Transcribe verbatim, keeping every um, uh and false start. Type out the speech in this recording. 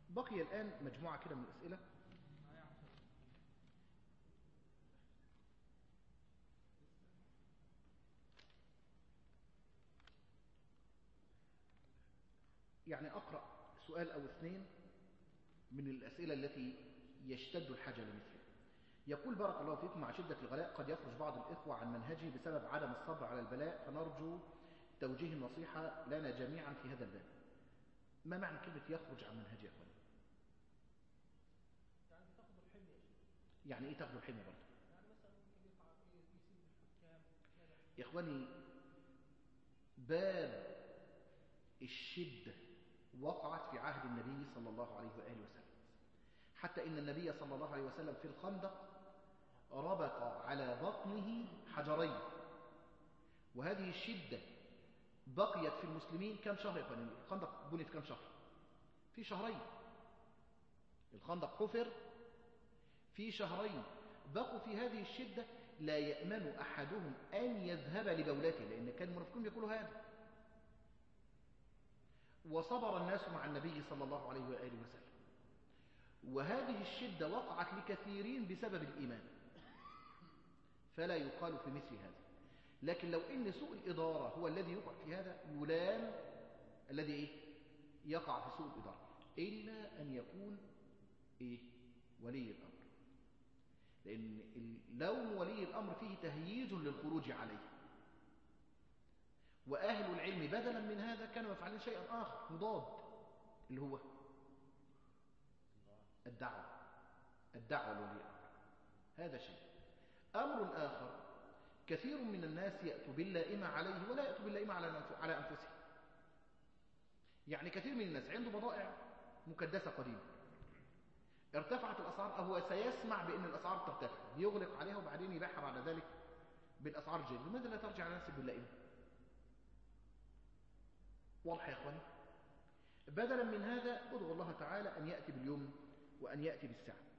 بقي الآن مجموعة كده من الأسئلة. يعني أقرأ سؤال أو اثنين من الأسئلة التي يشتد الحاجة لمثله. يقول: بارك الله فيكم، مع شدة الغلاء قد يخرج بعض الإخوة عن منهجه بسبب عدم الصبر على البلاء، فنرجو توجيه النصيحة لنا جميعا في هذا الباب. ما معنى كلمة يخرج عن منهجه يا أخواني؟ يعني تاخذ الحمية. يعني إيه تاخذ الحمية برضه؟ يعني مثلا ممكن يقع يسيب الحكام كذا. يا إخواني، باب الشدة وقعت في عهد النبي صلى الله عليه وآله وسلم، حتى إن النبي صلى الله عليه وسلم في الخندق ربط على بطنه حجرين. وهذه الشدة بقيت في المسلمين كم شهر يا إخواني؟ الخندق بني في كم شهر؟ في شهرين. الخندق حفر في شهرين، بقوا في هذه الشدة لا يأمن أحدهم أن يذهب لبولته، لأن كان المنافقون يقولوا هذا. وصبر الناس مع النبي صلى الله عليه وآله وسلم، وهذه الشدة وقعت لكثيرين بسبب الإيمان، فلا يقال في مثل هذا. لكن لو إن سوء الإدارة هو الذي يقع في هذا، يلام الذي إيه؟ يقع في سوء الإدارة، إلا أن يكون إيه؟ ولي الأمر، لأن لوم ولي الأمر فيه تهييج للخروج عليه. وأهل العلم بدلا من هذا كانوا يفعلون شيئا آخر مضاد، اللي هو الدعوة الدعوة لولي الأمر. هذا شيء. أمر آخر: كثير من الناس يأتوا باللائمة عليه ولا يأتوا باللائمة على أنفسهم. يعني كثير من الناس عنده بضائع مكدسة قديمة، ارتفعت الأسعار، أو هو سيسمع بأن الأسعار ترتفع، يغلق عليها وبعدين يبيعها بعد ذلك بالأسعار الجيدة. لماذا لا ترجع على نفسك باللائمة؟ واضح يا أخواني؟ بدلا من هذا ادعو الله تعالى أن يأتي باليمن وأن يأتي بالسعة.